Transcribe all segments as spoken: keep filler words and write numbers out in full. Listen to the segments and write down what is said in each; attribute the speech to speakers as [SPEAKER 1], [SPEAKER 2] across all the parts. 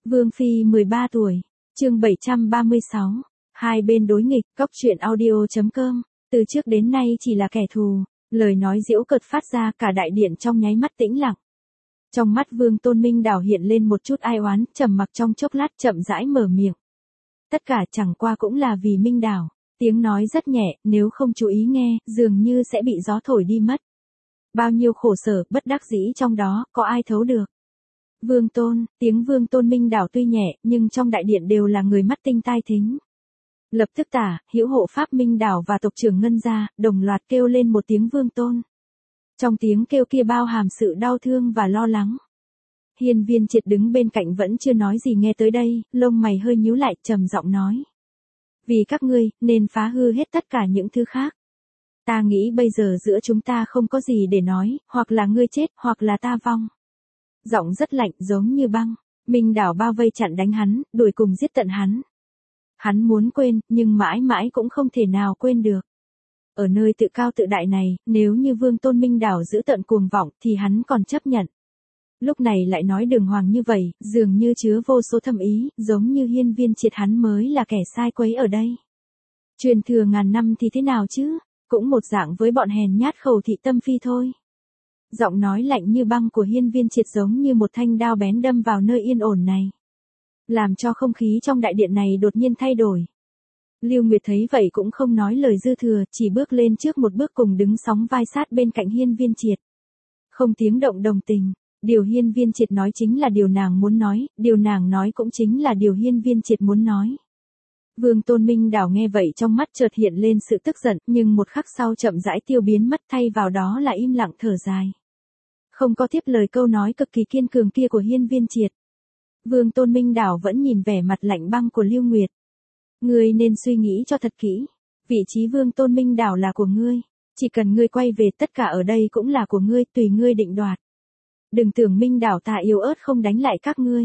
[SPEAKER 1] Vương Phi mười ba tuổi, chương bảy trăm ba mươi sáu, hai bên đối nghịch, cóc truyện audio chấm com, từ trước đến nay chỉ là kẻ thù, lời nói giễu cợt phát ra cả đại điện trong nháy mắt tĩnh lặng. Trong mắt Vương Tôn Minh Đảo hiện lên một chút ai oán, trầm mặc trong chốc lát chậm rãi mở miệng. Tất cả chẳng qua cũng là vì Minh Đảo, tiếng nói rất nhẹ, nếu không chú ý nghe, dường như sẽ bị gió thổi đi mất. Bao nhiêu khổ sở, bất đắc dĩ trong đó, có ai thấu được. Vương Tôn, tiếng Vương Tôn Minh Đảo tuy nhẹ, nhưng trong đại điện đều là người mắt tinh tai thính. Lập tức Tả, Hữu hộ pháp Minh Đảo và tộc trưởng Ngân gia, đồng loạt kêu lên một tiếng Vương Tôn. Trong tiếng kêu kia bao hàm sự đau thương và lo lắng. Hiên Viên Triệt đứng bên cạnh vẫn chưa nói gì, nghe tới đây, lông mày hơi nhíu lại, trầm giọng nói. Vì các ngươi, nên phá hư hết tất cả những thứ khác. Ta nghĩ bây giờ giữa chúng ta không có gì để nói, hoặc là ngươi chết, hoặc là ta vong. Giọng rất lạnh giống như băng, Minh Đảo bao vây chặn đánh hắn, đuổi cùng giết tận hắn. Hắn muốn quên, nhưng mãi mãi cũng không thể nào quên được. Ở nơi tự cao tự đại này, nếu như Vương Tôn Minh Đảo giữ tận cuồng vọng thì hắn còn chấp nhận. Lúc này lại nói đường hoàng như vậy, dường như chứa vô số thâm ý, giống như Hiên Viên Triệt hắn mới là kẻ sai quấy ở đây. Truyền thừa ngàn năm thì thế nào chứ, cũng một dạng với bọn hèn nhát khẩu thị tâm phi thôi. Giọng nói lạnh như băng của Hiên Viên Triệt giống như một thanh đao bén đâm vào nơi yên ổn này. Làm cho không khí trong đại điện này đột nhiên thay đổi. Lưu Nguyệt thấy vậy cũng không nói lời dư thừa, chỉ bước lên trước một bước cùng đứng sóng vai sát bên cạnh Hiên Viên Triệt. Không tiếng động đồng tình, điều Hiên Viên Triệt nói chính là điều nàng muốn nói, điều nàng nói cũng chính là điều Hiên Viên Triệt muốn nói. Vương Tôn Minh Đảo nghe vậy trong mắt chợt hiện lên sự tức giận, nhưng một khắc sau chậm rãi tiêu biến mất, thay vào đó là im lặng thở dài. Không có tiếp lời câu nói cực kỳ kiên cường kia của Hiên Viên Triệt. Vương Tôn Minh Đảo vẫn nhìn vẻ mặt lạnh băng của Lưu Nguyệt. Ngươi nên suy nghĩ cho thật kỹ. Vị trí Vương Tôn Minh Đảo là của ngươi. Chỉ cần ngươi quay về, tất cả ở đây cũng là của ngươi, tùy ngươi định đoạt. Đừng tưởng Minh Đảo ta yếu ớt không đánh lại các ngươi.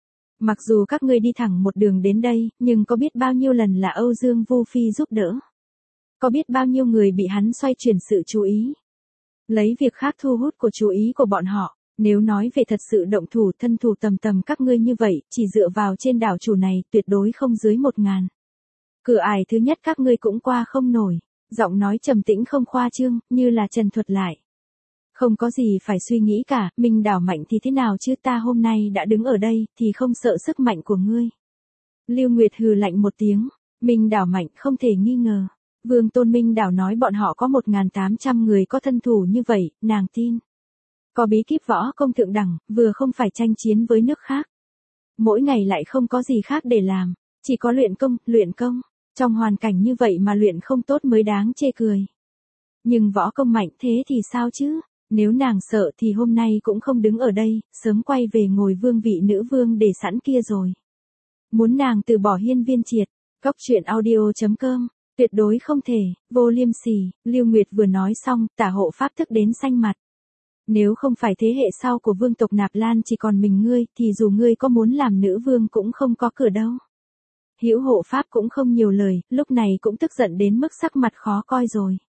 [SPEAKER 1] Mặc dù các ngươi đi thẳng một đường đến đây, nhưng có biết bao nhiêu lần là Âu Dương Vu Phi giúp đỡ. Có biết bao nhiêu người bị hắn xoay chuyển sự chú ý. Lấy việc khác thu hút của chú ý của bọn họ. Nếu nói về thật sự động thủ thân thủ tầm tầm các ngươi như vậy, chỉ dựa vào trên đảo chủ này, tuyệt đối không dưới một ngàn. Cửa ải thứ nhất các ngươi cũng qua không nổi. Giọng nói trầm tĩnh không khoa trương, như là trần thuật lại. Không có gì phải suy nghĩ cả, Minh Đảo mạnh thì thế nào chứ, ta hôm nay đã đứng ở đây, thì không sợ sức mạnh của ngươi. Lưu Nguyệt hừ lạnh một tiếng, Minh Đảo mạnh không thể nghi ngờ. Vương Tôn Minh Đảo nói bọn họ có một nghìn tám trăm người có thân thủ như vậy, nàng tin. Có bí kíp võ công thượng đẳng, vừa không phải tranh chiến với nước khác. Mỗi ngày lại không có gì khác để làm, chỉ có luyện công, luyện công. Trong hoàn cảnh như vậy mà luyện không tốt mới đáng chê cười. Nhưng võ công mạnh thế thì sao chứ? Nếu nàng sợ thì hôm nay cũng không đứng ở đây, sớm quay về ngồi vương vị nữ vương để sẵn kia rồi. Muốn nàng từ bỏ Hiên Viên Triệt, cóc truyện audio chấm com, tuyệt đối không thể, vô liêm sỉ. Lưu Nguyệt vừa nói xong, Tả hộ pháp thức đến xanh mặt. Nếu không phải thế hệ sau của vương tộc Nạp Lan chỉ còn mình ngươi, thì dù ngươi có muốn làm nữ vương cũng không có cửa đâu. Hữu hộ pháp cũng không nhiều lời, lúc này cũng tức giận đến mức sắc mặt khó coi rồi.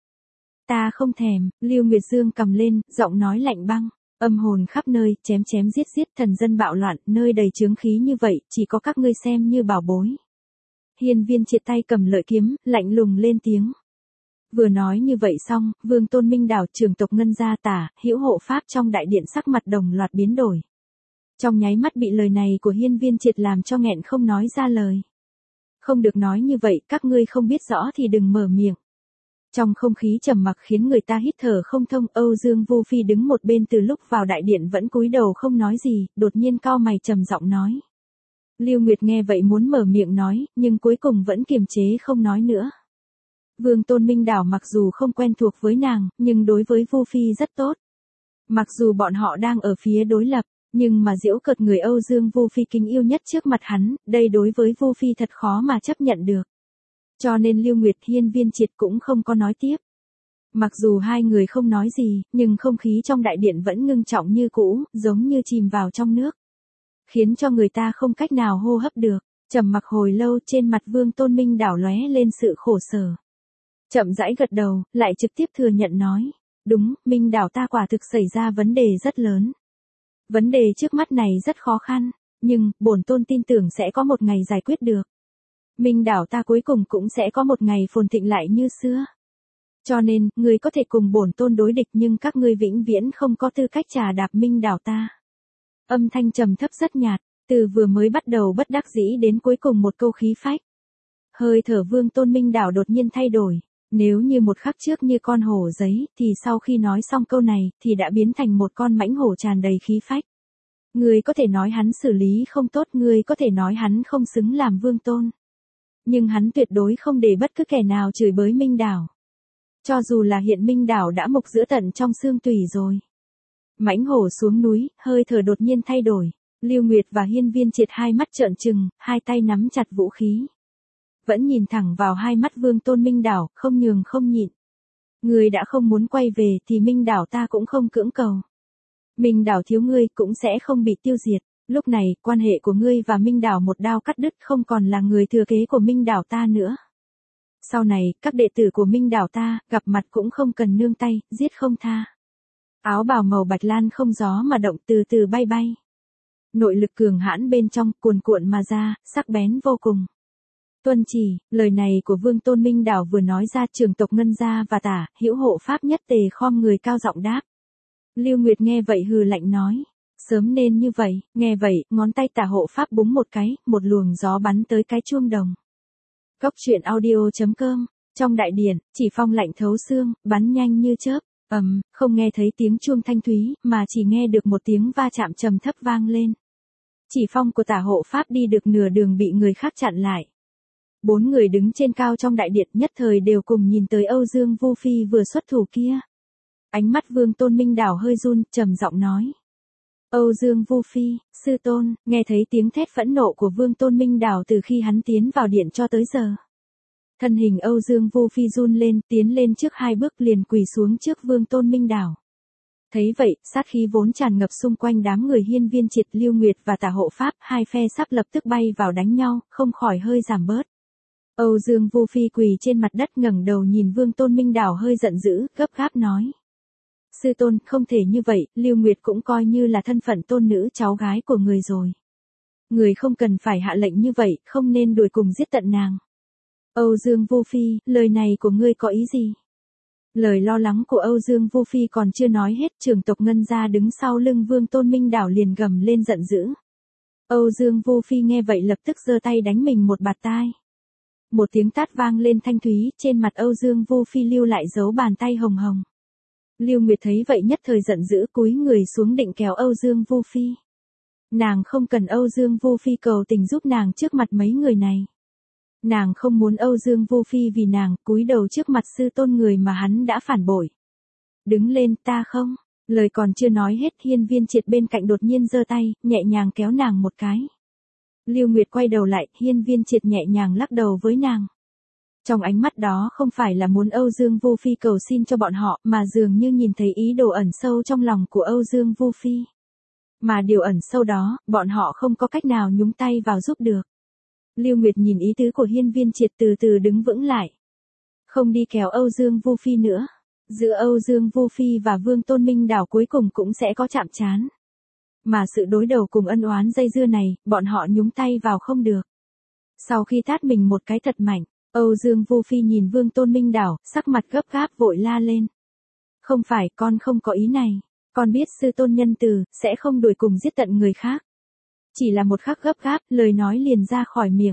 [SPEAKER 1] Ta không thèm, Lưu Nguyệt Dương cầm lên, giọng nói lạnh băng, âm hồn khắp nơi, chém chém giết giết, thần dân bạo loạn, nơi đầy chướng khí như vậy, chỉ có các ngươi xem như bảo bối. Hiên Viên Triệt tay cầm lợi kiếm, lạnh lùng lên tiếng. Vừa nói như vậy xong, Vương Tôn Minh Đảo trưởng tộc Ngân gia Tả, Hữu hộ pháp trong đại điện sắc mặt đồng loạt biến đổi. Trong nháy mắt bị lời này của Hiên Viên Triệt làm cho nghẹn không nói ra lời. Không được nói như vậy, các ngươi không biết rõ thì đừng mở miệng. Trong không khí trầm mặc khiến người ta hít thở không thông, Âu Dương Vu Phi đứng một bên từ lúc vào đại điện vẫn cúi đầu không nói gì, đột nhiên cau mày trầm giọng nói. Lưu Nguyệt nghe vậy muốn mở miệng nói, nhưng cuối cùng vẫn kiềm chế không nói nữa. Vương Tôn Minh Đảo mặc dù không quen thuộc với nàng, nhưng đối với Vu Phi rất tốt. Mặc dù bọn họ đang ở phía đối lập, nhưng mà giễu cợt người Âu Dương Vu Phi kính yêu nhất trước mặt hắn, đây đối với Vu Phi thật khó mà chấp nhận được. Cho nên Lưu Nguyệt Hiên Viên Triệt cũng không có nói tiếp. Mặc dù hai người không nói gì, nhưng không khí trong đại điện vẫn ngưng trọng như cũ, giống như chìm vào trong nước. Khiến cho người ta không cách nào hô hấp được, trầm mặc hồi lâu trên mặt Vương Tôn Minh Đảo lóe lên sự khổ sở. Chậm rãi gật đầu, lại trực tiếp thừa nhận nói. Đúng, Minh Đảo ta quả thực xảy ra vấn đề rất lớn. Vấn đề trước mắt này rất khó khăn. nhưng, bổn tôn tin tưởng sẽ có một ngày giải quyết được. Minh đảo ta cuối cùng cũng sẽ có một ngày phồn thịnh lại như xưa. Cho nên, ngươi có thể cùng bổn tôn đối địch nhưng các ngươi vĩnh viễn không có tư cách trà đạp Minh đảo ta. Âm thanh trầm thấp rất nhạt, từ vừa mới bắt đầu bất đắc dĩ đến cuối cùng một câu khí phách. Hơi thở Vương Tôn Minh đảo đột nhiên thay đổi, nếu như một khắc trước như con hổ giấy, thì sau khi nói xong câu này, thì đã biến thành một con mãnh hổ tràn đầy khí phách. Ngươi có thể nói hắn xử lý không tốt, ngươi có thể nói hắn không xứng làm vương tôn. Nhưng hắn tuyệt đối không để bất cứ kẻ nào chửi bới Minh đảo. Cho dù là hiện Minh đảo đã mục giữa tận trong xương tủy rồi. Mãnh hổ xuống núi, hơi thở đột nhiên thay đổi. Lưu Nguyệt và Hiên Viên Triệt hai mắt trợn trừng, hai tay nắm chặt vũ khí. Vẫn nhìn thẳng vào hai mắt Vương Tôn Minh đảo, không nhường không nhịn. Ngươi đã không muốn quay về thì Minh đảo ta cũng không cưỡng cầu. Minh đảo thiếu ngươi cũng sẽ không bị tiêu diệt. Lúc này, quan hệ của ngươi và Minh đảo một đao cắt đứt, không còn là người thừa kế của Minh đảo ta nữa. Sau này, các đệ tử của Minh đảo ta, gặp mặt cũng không cần nương tay, giết không tha. Áo bào màu bạch lan không gió mà động, từ từ bay bay. Nội lực cường hãn bên trong, cuồn cuộn mà ra, sắc bén vô cùng. Tuân chỉ, lời này của Vương Tôn Minh đảo vừa nói ra, trường tộc Ngân Gia và Tả, Hữu hộ pháp nhất tề khom người cao giọng đáp. Lưu Nguyệt nghe vậy hừ lạnh nói. Sớm nên như vậy, nghe vậy, ngón tay Tả hộ pháp búng một cái, một luồng gió bắn tới cái chuông đồng. Cốc truyện audio chấm com, trong đại điện, chỉ phong lạnh thấu xương, bắn nhanh như chớp, ầm, um, không nghe thấy tiếng chuông thanh thúy, mà chỉ nghe được một tiếng va chạm trầm thấp vang lên. Chỉ phong của Tả hộ pháp đi được nửa đường bị người khác chặn lại. Bốn người đứng trên cao trong đại điện nhất thời đều cùng nhìn tới Âu Dương Vu Phi vừa xuất thủ kia. Ánh mắt Vương Tôn Minh đảo hơi run, trầm giọng nói. Âu Dương Vu Phi, sư tôn, nghe thấy tiếng thét phẫn nộ của Vương Tôn Minh đảo từ khi hắn tiến vào điện cho tới giờ. Thân hình Âu Dương Vu Phi run lên, tiến lên trước hai bước liền quỳ xuống trước Vương Tôn Minh đảo. Thấy vậy, sát khí vốn tràn ngập xung quanh đám người Hiên Viên Triệt, Lưu Nguyệt và Tả hộ pháp, hai phe sắp lập tức bay vào đánh nhau, không khỏi hơi giảm bớt. Âu Dương Vu Phi quỳ trên mặt đất ngẩng đầu nhìn Vương Tôn Minh đảo hơi giận dữ, gấp gáp nói. Sư tôn, không thể như vậy, Lưu Nguyệt cũng coi như là thân phận tôn nữ cháu gái của người rồi. Người không cần phải hạ lệnh như vậy, không nên đuổi cùng giết tận nàng. Âu Dương Vu Phi, lời này của ngươi có ý gì? Lời lo lắng của Âu Dương Vu Phi còn chưa nói hết, trưởng tộc Ngân Gia đứng sau lưng Vương Tôn Minh đảo liền gầm lên giận dữ. Âu Dương Vu Phi nghe vậy lập tức giơ tay đánh mình một bạt tai. Một tiếng tát vang lên thanh thúy, trên mặt Âu Dương Vu Phi lưu lại dấu bàn tay hồng hồng. Lưu Nguyệt thấy vậy nhất thời giận dữ, cúi người xuống định kéo Âu Dương Vu Phi. Nàng không cần Âu Dương Vu Phi cầu tình giúp nàng trước mặt mấy người này. Nàng không muốn Âu Dương Vu Phi vì nàng cúi đầu trước mặt sư tôn người mà hắn đã phản bội. Đứng lên, ta không. Lời còn chưa nói hết, Hiên Viên Triệt bên cạnh đột nhiên giơ tay, nhẹ nhàng kéo nàng một cái. Lưu Nguyệt quay đầu lại, Hiên Viên Triệt nhẹ nhàng lắc đầu với nàng. Trong ánh mắt đó không phải là muốn Âu Dương Vu Phi cầu xin cho bọn họ, mà dường như nhìn thấy ý đồ ẩn sâu trong lòng của Âu Dương Vu Phi. Mà điều ẩn sâu đó, bọn họ không có cách nào nhúng tay vào giúp được. Lưu Nguyệt nhìn ý tứ của Hiên Viên Triệt, từ từ đứng vững lại. Không đi kéo Âu Dương Vu Phi nữa. Giữa Âu Dương Vu Phi và Vương Tôn Minh đảo cuối cùng cũng sẽ có chạm trán. Mà sự đối đầu cùng ân oán dây dưa này, bọn họ nhúng tay vào không được. Sau khi tát mình một cái thật mạnh, Âu Dương Vu Phi nhìn Vương Tôn Minh đảo, sắc mặt gấp gáp vội la lên. Không phải, con không có ý này. Con biết sư tôn nhân từ, sẽ không đuổi cùng giết tận người khác. Chỉ là một khắc gấp gáp, lời nói liền ra khỏi miệng.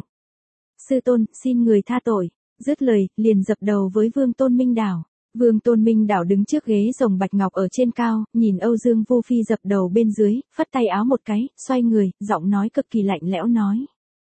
[SPEAKER 1] Sư tôn, xin người tha tội. Dứt lời, liền dập đầu với Vương Tôn Minh đảo. Vương Tôn Minh đảo đứng trước ghế rồng bạch ngọc ở trên cao, nhìn Âu Dương Vu Phi dập đầu bên dưới, phất tay áo một cái, xoay người, giọng nói cực kỳ lạnh lẽo nói.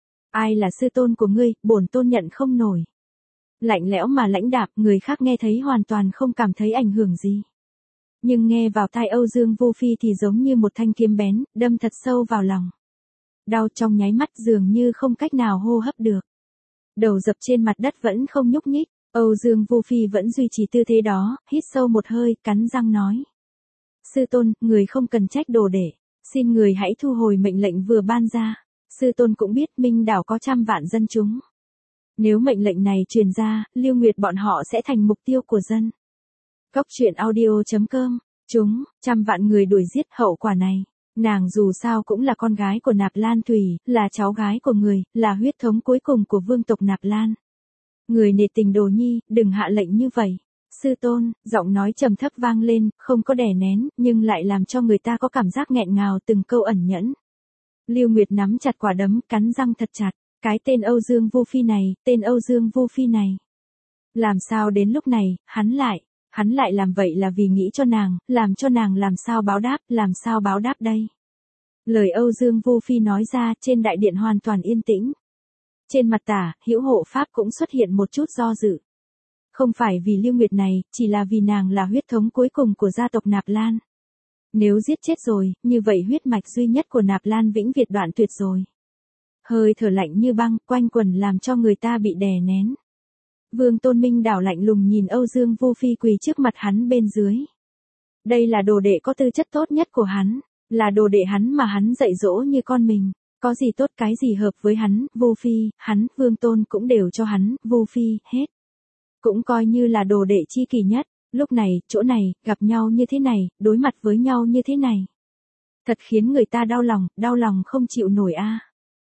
[SPEAKER 1] Ai là sư tôn của ngươi, bổn tôn nhận không nổi. Lạnh lẽo mà lãnh đạm, người khác nghe thấy hoàn toàn không cảm thấy ảnh hưởng gì. Nhưng nghe vào tai Âu Dương Vu Phi thì giống như một thanh kiếm bén, đâm thật sâu vào lòng. Đau trong nháy mắt dường như không cách nào hô hấp được. Đầu dập trên mặt đất vẫn không nhúc nhích, Âu Dương Vu Phi vẫn duy trì tư thế đó, hít sâu một hơi, cắn răng nói. Sư tôn, người không cần trách đồ để, xin người hãy thu hồi mệnh lệnh vừa ban ra. Sư tôn cũng biết Minh đảo có trăm vạn dân chúng. Nếu mệnh lệnh này truyền ra, Lưu Nguyệt bọn họ sẽ thành mục tiêu của dân. Cốc truyện audio chấm com, chúng, trăm vạn người đuổi giết, hậu quả này. Nàng dù sao cũng là con gái của Nạp Lan Thủy, là cháu gái của người, là huyết thống cuối cùng của vương tộc Nạp Lan. Người nể tình Đồ Nhi, đừng hạ lệnh như vậy. Sư tôn, giọng nói trầm thấp vang lên, không có đè nén, nhưng lại làm cho người ta có cảm giác nghẹn ngào từng câu ẩn nhẫn. Lưu Nguyệt nắm chặt quả đấm, cắn răng thật chặt. Cái tên Âu Dương Vu Phi này, tên Âu Dương Vu Phi này. Làm sao đến lúc này, hắn lại, hắn lại làm vậy là vì nghĩ cho nàng, làm cho nàng làm sao báo đáp, làm sao báo đáp đây. Lời Âu Dương Vu Phi nói ra, trên đại điện hoàn toàn yên tĩnh. Trên mặt Tả, Hữu Hộ Pháp cũng xuất hiện một chút do dự. Không phải vì Lưu Nguyệt này, chỉ là vì nàng là huyết thống cuối cùng của gia tộc Nạp Lan. Nếu giết chết rồi, như vậy huyết mạch duy nhất của Nạp Lan vĩnh viễn đoạn tuyệt rồi. Hơi thở lạnh như băng, quanh quần làm cho người ta bị đè nén. Vương Tôn Minh đảo lạnh lùng nhìn Âu Dương Vu Phi quỳ trước mặt hắn bên dưới. Đây là đồ đệ có tư chất tốt nhất của hắn, là đồ đệ hắn mà hắn dạy dỗ như con mình. Có gì tốt cái gì hợp với hắn, Vu Phi, hắn, Vương Tôn cũng đều cho hắn, Vu Phi, hết. Cũng coi như là đồ đệ chi kỳ nhất, lúc này, chỗ này, gặp nhau như thế này, đối mặt với nhau như thế này. Thật khiến người ta đau lòng, đau lòng không chịu nổi a.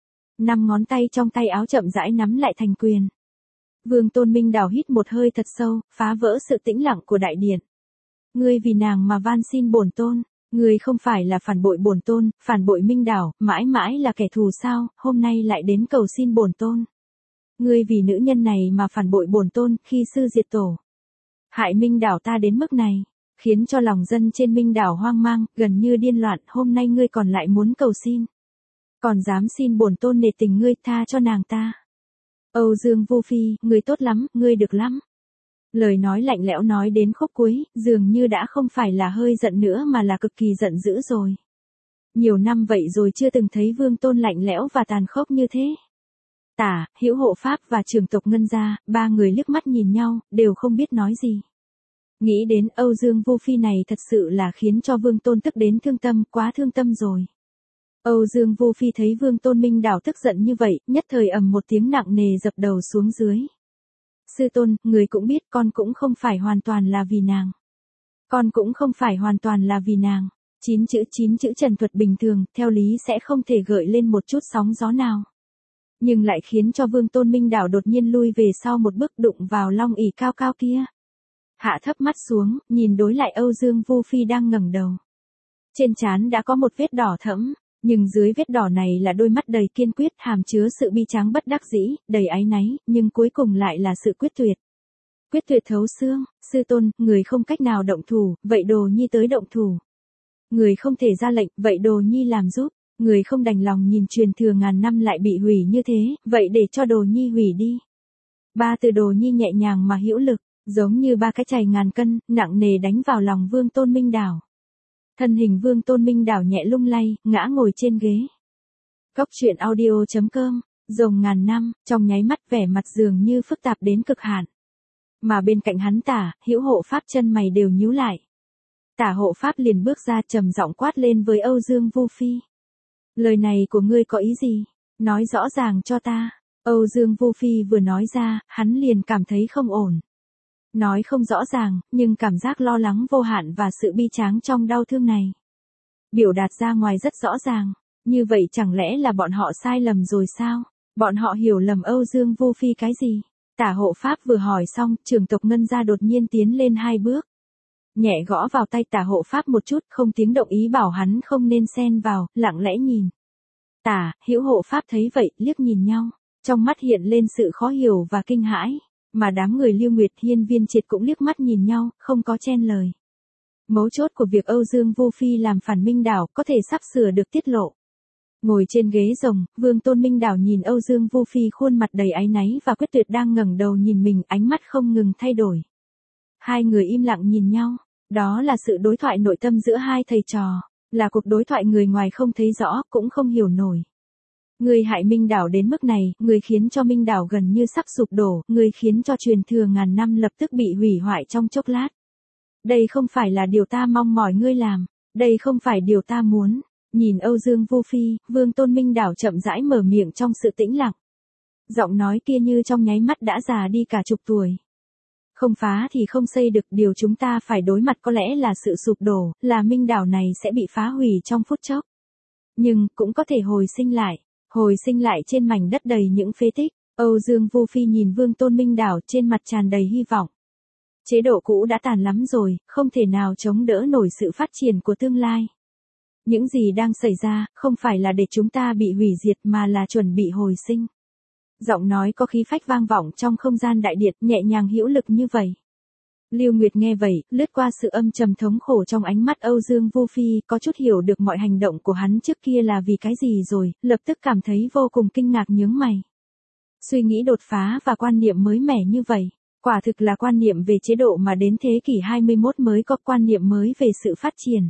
[SPEAKER 1] Năm ngón tay trong tay áo chậm rãi nắm lại thành quyền. Vương Tôn Minh đảo hít một hơi thật sâu, phá vỡ sự tĩnh lặng của đại điện. Ngươi vì nàng mà van xin bổn tôn, ngươi không phải là phản bội bổn tôn, phản bội Minh đảo, mãi mãi là kẻ thù sao, hôm nay lại đến cầu xin bổn tôn. Ngươi vì nữ nhân này mà phản bội bổn tôn, khi sư diệt tổ. Hại Minh đảo ta đến mức này, khiến cho lòng dân trên Minh đảo hoang mang, gần như điên loạn, hôm nay ngươi còn lại muốn cầu xin. Còn dám xin bổn tôn nể tình ngươi tha cho nàng ta. Âu Dương Vu Phi, ngươi tốt lắm, ngươi được lắm. Lời nói lạnh lẽo nói đến khúc cuối, dường như đã không phải là hơi giận nữa mà là cực kỳ giận dữ rồi. Nhiều năm vậy rồi chưa từng thấy Vương Tôn lạnh lẽo và tàn khốc như thế. Tả, Hữu Hộ Pháp và Trường tộc Ngân gia, ba người liếc mắt nhìn nhau, đều không biết nói gì. Nghĩ đến Âu Dương Vu Phi này thật sự là khiến cho Vương Tôn tức đến thương tâm, quá thương tâm rồi. Âu Dương Vu Phi thấy Vương Tôn Minh đảo tức giận như vậy, nhất thời ầm một tiếng nặng nề dập đầu xuống dưới. Sư tôn, người cũng biết con cũng không phải hoàn toàn là vì nàng. Con cũng không phải hoàn toàn là vì nàng. Chín chữ chín chữ trần thuật bình thường, theo lý sẽ không thể gợi lên một chút sóng gió nào. Nhưng lại khiến cho Vương Tôn Minh đảo đột nhiên lui về sau một bước đụng vào long ỷ cao cao kia. Hạ thấp mắt xuống, nhìn đối lại Âu Dương Vu Phi đang ngẩng đầu. Trên trán đã có một vết đỏ thẫm. Nhưng dưới vết đỏ này là đôi mắt đầy kiên quyết, hàm chứa sự bi tráng bất đắc dĩ, đầy áy náy, nhưng cuối cùng lại là sự quyết tuyệt. Quyết tuyệt thấu xương, sư tôn, người không cách nào động thủ, vậy Đồ Nhi tới động thủ. Người không thể ra lệnh, vậy Đồ Nhi làm giúp. Người không đành lòng nhìn truyền thừa ngàn năm lại bị hủy như thế, vậy để cho Đồ Nhi hủy đi. Ba từ Đồ Nhi nhẹ nhàng mà hữu lực, giống như ba cái chày ngàn cân, nặng nề đánh vào lòng Vương Tôn Minh đảo. Thân hình Vương Tôn Minh đảo nhẹ lung lay, ngã ngồi trên ghế. Góc truyện audio chấm com, rồng ngàn năm, trong nháy mắt vẻ mặt dường như phức tạp đến cực hạn. Mà bên cạnh hắn Tả, Hữu Hộ Pháp chân mày đều nhíu lại. Tả Hộ Pháp liền bước ra trầm giọng quát lên với Âu Dương Vu Phi. Lời này của ngươi có ý gì? Nói rõ ràng cho ta. Âu Dương Vu Phi vừa nói ra, hắn liền cảm thấy không ổn. Nói không rõ ràng, nhưng cảm giác lo lắng vô hạn và sự bi tráng trong đau thương này. Biểu đạt ra ngoài rất rõ ràng, như vậy chẳng lẽ là bọn họ sai lầm rồi sao? Bọn họ hiểu lầm Âu Dương Vu Phi cái gì? Tả Hộ Pháp vừa hỏi xong, Trường tộc Ngân gia đột nhiên tiến lên hai bước. Nhẹ gõ vào tay Tả Hộ Pháp một chút, không tiếng động ý bảo hắn không nên xen vào, lặng lẽ nhìn. Tả, Hữu Hộ Pháp thấy vậy, liếc nhìn nhau, trong mắt hiện lên sự khó hiểu và kinh hãi. Mà đám người Lưu Nguyệt Hiên Viên Triệt cũng liếc mắt nhìn nhau, không có chen lời. Mấu chốt của việc Âu Dương Vu Phi làm phản Minh đảo có thể sắp sửa được tiết lộ. Ngồi trên ghế rồng, Vương Tôn Minh đảo nhìn Âu Dương Vu Phi khuôn mặt đầy áy náy và quyết tuyệt đang ngẩng đầu nhìn mình, ánh mắt không ngừng thay đổi. Hai người im lặng nhìn nhau, đó là sự đối thoại nội tâm giữa hai thầy trò, là cuộc đối thoại người ngoài không thấy rõ, cũng không hiểu nổi. Người hại Minh đảo đến mức này, người khiến cho Minh đảo gần như sắp sụp đổ, người khiến cho truyền thừa ngàn năm lập tức bị hủy hoại trong chốc lát. Đây không phải là điều ta mong mỏi ngươi làm, đây không phải điều ta muốn. Nhìn Âu Dương Vu Phi, Vương Tôn Minh đảo chậm rãi mở miệng trong sự tĩnh lặng. Giọng nói kia như trong nháy mắt đã già đi cả chục tuổi. Không phá thì không xây được, điều chúng ta phải đối mặt có lẽ là sự sụp đổ, là Minh đảo này sẽ bị phá hủy trong phút chốc. nhưng cũng có thể hồi sinh lại, hồi sinh lại trên mảnh đất đầy những phế tích. Âu Dương Vu Phi nhìn Vương Tôn Minh Đảo trên mặt tràn đầy hy vọng. Chế độ cũ đã tàn lắm rồi, không thể nào chống đỡ nổi sự phát triển của tương lai. Những gì đang xảy ra, không phải là để chúng ta bị hủy diệt mà là chuẩn bị hồi sinh. Giọng nói có khí phách vang vọng trong không gian đại điện, nhẹ nhàng hữu lực như vậy. Lưu Nguyệt nghe vậy, lướt qua sự âm trầm thống khổ trong ánh mắt Âu Dương Vu Phi, có chút hiểu được mọi hành động của hắn trước kia là vì cái gì rồi, lập tức cảm thấy vô cùng kinh ngạc nhướng mày. Suy nghĩ đột phá và quan niệm mới mẻ như vậy, quả thực là quan niệm về chế độ mà đến thế kỷ hai mươi mốt mới có quan niệm mới về sự phát triển.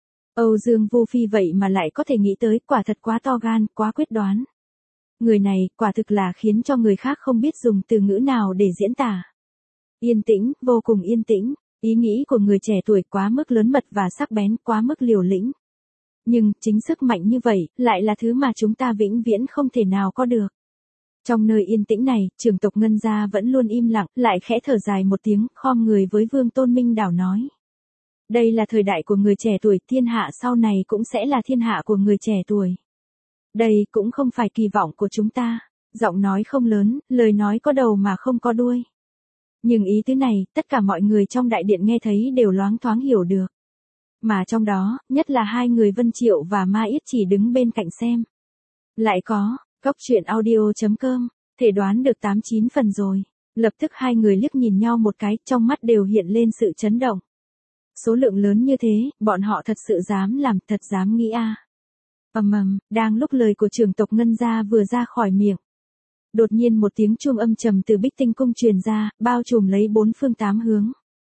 [SPEAKER 1] Âu Dương Vu Phi vậy mà lại có thể nghĩ tới, quả thật quá to gan, quá quyết đoán. Người này, quả thực là khiến cho người khác không biết dùng từ ngữ nào để diễn tả. Yên tĩnh, vô cùng yên tĩnh, ý nghĩ của người trẻ tuổi quá mức lớn mật và sắc bén, quá mức liều lĩnh. Nhưng, chính sức mạnh như vậy, lại là thứ mà chúng ta vĩnh viễn không thể nào có được. Trong nơi yên tĩnh này, trưởng tộc Ngân Gia vẫn luôn im lặng, lại khẽ thở dài một tiếng, khom người với Vương Tôn Minh Đảo nói. Đây là thời đại của người trẻ tuổi, thiên hạ sau này cũng sẽ là thiên hạ của người trẻ tuổi. Đây cũng không phải kỳ vọng của chúng ta. Giọng nói không lớn, lời nói có đầu mà không có đuôi. Nhưng ý tứ này, tất cả mọi người trong đại điện nghe thấy đều loáng thoáng hiểu được. Mà trong đó, nhất là hai người Vân Triệu và Ma Yết chỉ đứng bên cạnh xem. Lại có, Cốc truyện audio chấm com, thể đoán được tám chín phần rồi. Lập tức hai người liếc nhìn nhau một cái, trong mắt đều hiện lên sự chấn động. Số lượng lớn như thế, bọn họ thật sự dám làm, thật dám nghĩ a. À. Ầm ầm, đang lúc lời của trưởng tộc Ngân Gia vừa ra khỏi miệng. Đột nhiên một tiếng chuông âm trầm từ Bích Tinh Cung truyền ra, bao trùm lấy bốn phương tám hướng.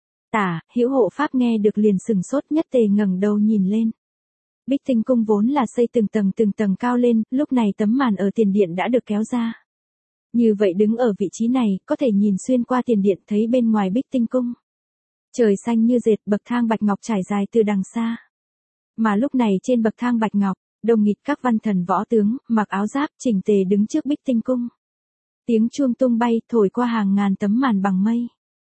[SPEAKER 1] Tả, Hữu Hộ Pháp nghe được liền sừng sốt, nhất tề ngẩng đầu nhìn lên. Bích Tinh Cung vốn là xây từng tầng từng tầng cao lên, lúc này tấm màn ở tiền điện đã được kéo ra. Như vậy đứng ở vị trí này, có thể nhìn xuyên qua tiền điện thấy bên ngoài Bích Tinh Cung. Trời xanh như dệt, bậc thang bạch ngọc trải dài từ đằng xa. Mà lúc này trên bậc thang bạch ngọc, đồng nghịt các văn thần võ tướng, mặc áo giáp, chỉnh tề đứng trước Bích Tinh Cung. Tiếng chuông tung bay, thổi qua hàng ngàn tấm màn bằng mây.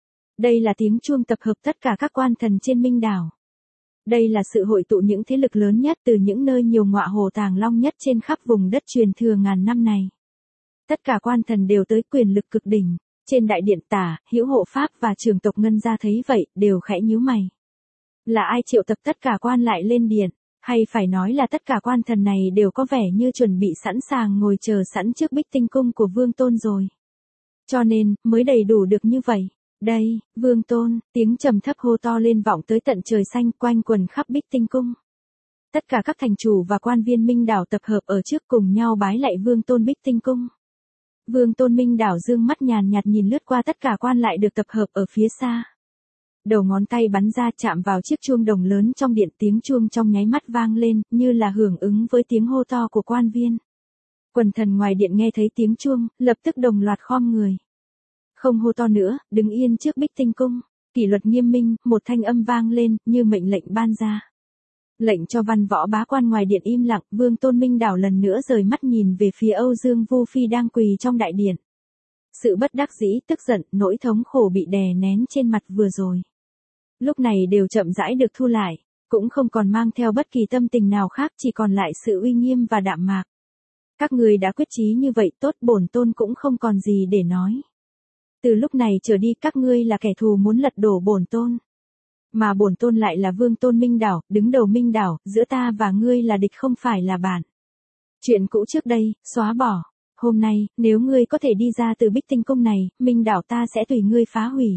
[SPEAKER 1] Đây là tiếng chuông tập hợp tất cả các quan thần trên Minh Đảo. Đây là sự hội tụ những thế lực lớn nhất từ những nơi nhiều ngọa hồ tàng long nhất trên khắp vùng đất truyền thừa ngàn năm này. Tất cả quan thần đều tới, quyền lực cực đỉnh. Trên đại điện Tả, Hữu Hộ Pháp và trưởng tộc Ngân Gia thấy vậy, đều khẽ nhíu mày. Là ai triệu tập tất cả quan lại lên điện, hay phải nói là tất cả quan thần này đều có vẻ như chuẩn bị sẵn sàng ngồi chờ sẵn trước Bích Tinh Cung của Vương Tôn rồi. Cho nên, mới đầy đủ được như vậy. Đây, Vương Tôn, tiếng trầm thấp hô to lên vọng tới tận trời xanh, quanh quần khắp Bích Tinh Cung. Tất cả các thành chủ và quan viên Minh Đảo tập hợp ở trước cùng nhau bái lạy Vương Tôn Bích Tinh Cung. Vương Tôn Minh Đảo dương mắt nhàn nhạt nhìn lướt qua tất cả quan lại được tập hợp ở phía xa. Đầu ngón tay bắn ra chạm vào chiếc chuông đồng lớn trong điện, tiếng chuông trong nháy mắt vang lên, như là hưởng ứng với tiếng hô to của quan viên. Quần thần ngoài điện nghe thấy tiếng chuông, lập tức đồng loạt khom người. Không hô to nữa, đứng yên trước Bích Tinh Cung, kỷ luật nghiêm minh, một thanh âm vang lên, như mệnh lệnh ban ra. Lệnh cho văn võ bá quan ngoài điện im lặng, Vương Tôn Minh Đảo lần nữa rời mắt nhìn về phía Âu Dương Vu Phi đang quỳ trong đại điện. Sự bất đắc dĩ, tức giận, nỗi thống khổ bị đè nén trên mặt vừa rồi. Lúc này đều chậm rãi được thu lại, cũng không còn mang theo bất kỳ tâm tình nào khác, chỉ còn lại sự uy nghiêm và đạm mạc. Các người đã quyết chí như vậy, tốt, bổn tôn cũng không còn gì để nói. Từ lúc này trở đi các ngươi là kẻ thù muốn lật đổ bổn tôn. Mà bổn tôn lại là Vương Tôn Minh Đảo, đứng đầu Minh Đảo, giữa ta và ngươi là địch không phải là bạn. Chuyện cũ trước đây, xóa bỏ. Hôm nay, nếu ngươi có thể đi ra từ Bích Tinh Cung này, Minh Đảo ta sẽ tùy ngươi phá hủy.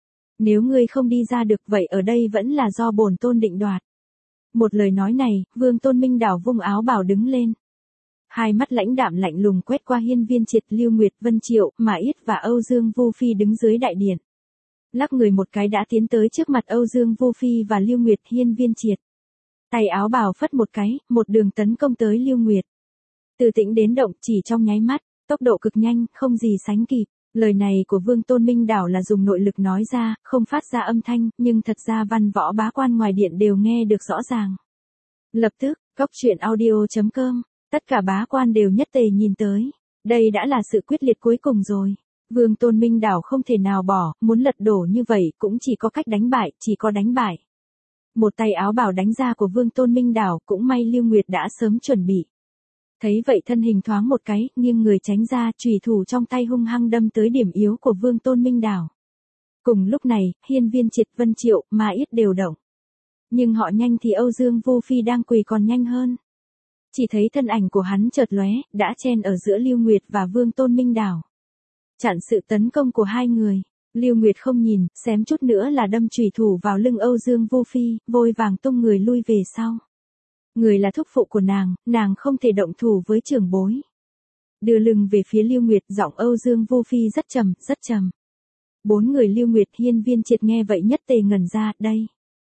[SPEAKER 1] Nếu ngươi không đi ra được, vậy ở đây vẫn là do bổn tôn định đoạt. Một lời nói này, Vương Tôn Minh Đảo vung áo bào đứng lên. Hai mắt lãnh đạm lạnh lùng quét qua Hiên Viên Triệt, Lưu Nguyệt, Vân Triệu, Ma Yết và Âu Dương Vu Phi đứng dưới đại điện. Lắc người một cái đã tiến tới trước mặt Âu Dương Vu Phi và Lưu Nguyệt, Hiên Viên Triệt. Tay áo bào phất một cái, một đường tấn công tới Lưu Nguyệt. Từ tĩnh đến động, chỉ trong nháy mắt, tốc độ cực nhanh, không gì sánh kịp. Lời này của Vương Tôn Minh Đảo là dùng nội lực nói ra, không phát ra âm thanh, nhưng thật ra văn võ bá quan ngoài điện đều nghe được rõ ràng. Lập tức, Cốc truyện audio chấm com, tất cả bá quan đều nhất tề nhìn tới. Đây đã là sự quyết liệt cuối cùng rồi. Vương Tôn Minh Đảo không thể nào bỏ, muốn lật đổ như vậy cũng chỉ có cách đánh bại, chỉ có đánh bại. một tay áo bào đánh ra của Vương Tôn Minh Đảo, cũng may Lưu Nguyệt đã sớm chuẩn bị. Thấy vậy thân hình thoáng một cái, nghiêng người tránh ra, chùy thủ trong tay hung hăng đâm tới điểm yếu của Vương Tôn Minh Đảo. Cùng lúc này, Hiên Viên Triệt, Vân Triệu, Ma Yết đều động. Nhưng họ nhanh thì Âu Dương Vu Phi đang quỳ còn nhanh hơn. Chỉ thấy thân ảnh của hắn chợt lóe, đã chen ở giữa Lưu Nguyệt và Vương Tôn Minh Đảo. Chặn sự tấn công của hai người. Lưu Nguyệt không nhìn, xém chút nữa là đâm chùy thủ vào lưng Âu Dương Vu Phi, vội vàng tung người lui về sau. Người là thúc phụ của nàng, nàng không thể động thủ với trưởng bối. Đưa lưng về phía Lưu Nguyệt, giọng Âu Dương Vu Phi rất trầm, rất trầm. Bốn người Lưu Nguyệt, Hiên Viên Triệt nghe vậy nhất tề ngẩn ra, đây.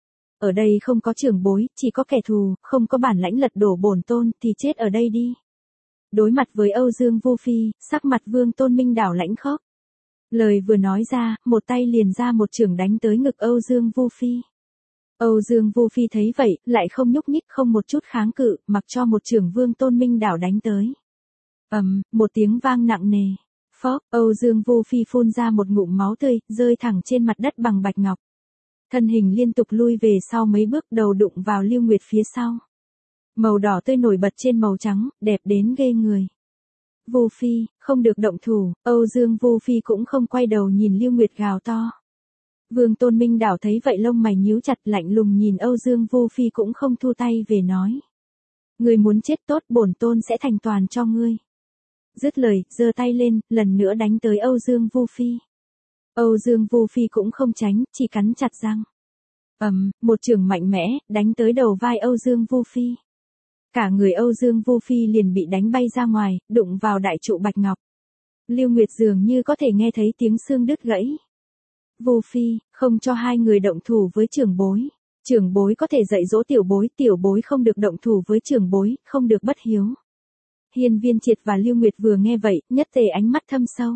[SPEAKER 1] Ở đây không có trưởng bối, chỉ có kẻ thù, không có bản lãnh lật đổ bổn tôn thì chết ở đây đi. Đối mặt với Âu Dương Vu Phi, sắc mặt Vương Tôn Minh Đảo lãnh khốc. Lời vừa nói ra, một tay liền ra một chưởng đánh tới ngực Âu Dương Vu Phi. Âu Dương Vu Phi thấy vậy, lại không nhúc nhích, không một chút kháng cự, mặc cho một chưởng Vương Tôn Minh Đảo đánh tới. Ầm, um, một tiếng vang nặng nề. Phốc, Âu Dương Vu Phi phun ra một ngụm máu tươi, rơi thẳng trên mặt đất bằng bạch ngọc. Thân hình liên tục lui về sau mấy bước, đầu đụng vào Lưu Nguyệt phía sau. Màu đỏ tươi nổi bật trên màu trắng, đẹp đến ghê người. Vu Phi, không được động thủ, Âu Dương Vu Phi cũng không quay đầu nhìn Lưu Nguyệt gào to. Vương Tôn Minh Đảo thấy vậy lông mày nhíu chặt, lạnh lùng nhìn Âu Dương Vu Phi cũng không thu tay về nói. Ngươi muốn chết tốt, bổn tôn sẽ thành toàn cho ngươi. Dứt lời, giơ tay lên, lần nữa đánh tới Âu Dương Vu Phi. Âu Dương Vu Phi cũng không tránh, chỉ cắn chặt răng. Ầm, um, một chưởng mạnh mẽ, đánh tới đầu vai Âu Dương Vu Phi. Cả người Âu Dương Vu Phi liền bị đánh bay ra ngoài, đụng vào đại trụ bạch ngọc. Lưu Nguyệt dường như có thể nghe thấy tiếng xương đứt gãy. Vu Phi, không cho hai người động thủ với trưởng bối. Trưởng bối có thể dạy dỗ tiểu bối, tiểu bối không được động thủ với trưởng bối, không được bất hiếu. Hiên Viên Triệt và Lưu Nguyệt vừa nghe vậy, nhất tề ánh mắt thâm sâu.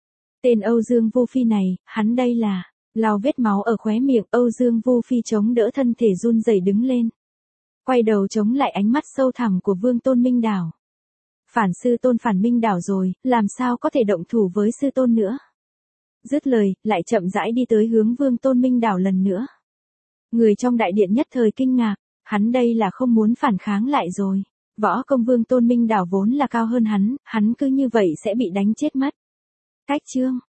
[SPEAKER 1] Tên Âu Dương Vu Phi này, hắn đây là, lau vết máu ở khóe miệng, Âu Dương Vu Phi chống đỡ thân thể run rẩy đứng lên. Quay đầu chống lại ánh mắt sâu thẳm của Vương Tôn Minh Đảo. Phản sư tôn phản Minh Đảo rồi, làm sao có thể động thủ với sư tôn nữa. Dứt lời, lại chậm rãi đi tới hướng Vương Tôn Minh Đảo lần nữa. Người trong đại điện nhất thời kinh ngạc, hắn đây là không muốn phản kháng lại rồi. Võ công Vương Tôn Minh Đảo vốn là cao hơn hắn, hắn cứ như vậy sẽ bị đánh chết mất. Cách chương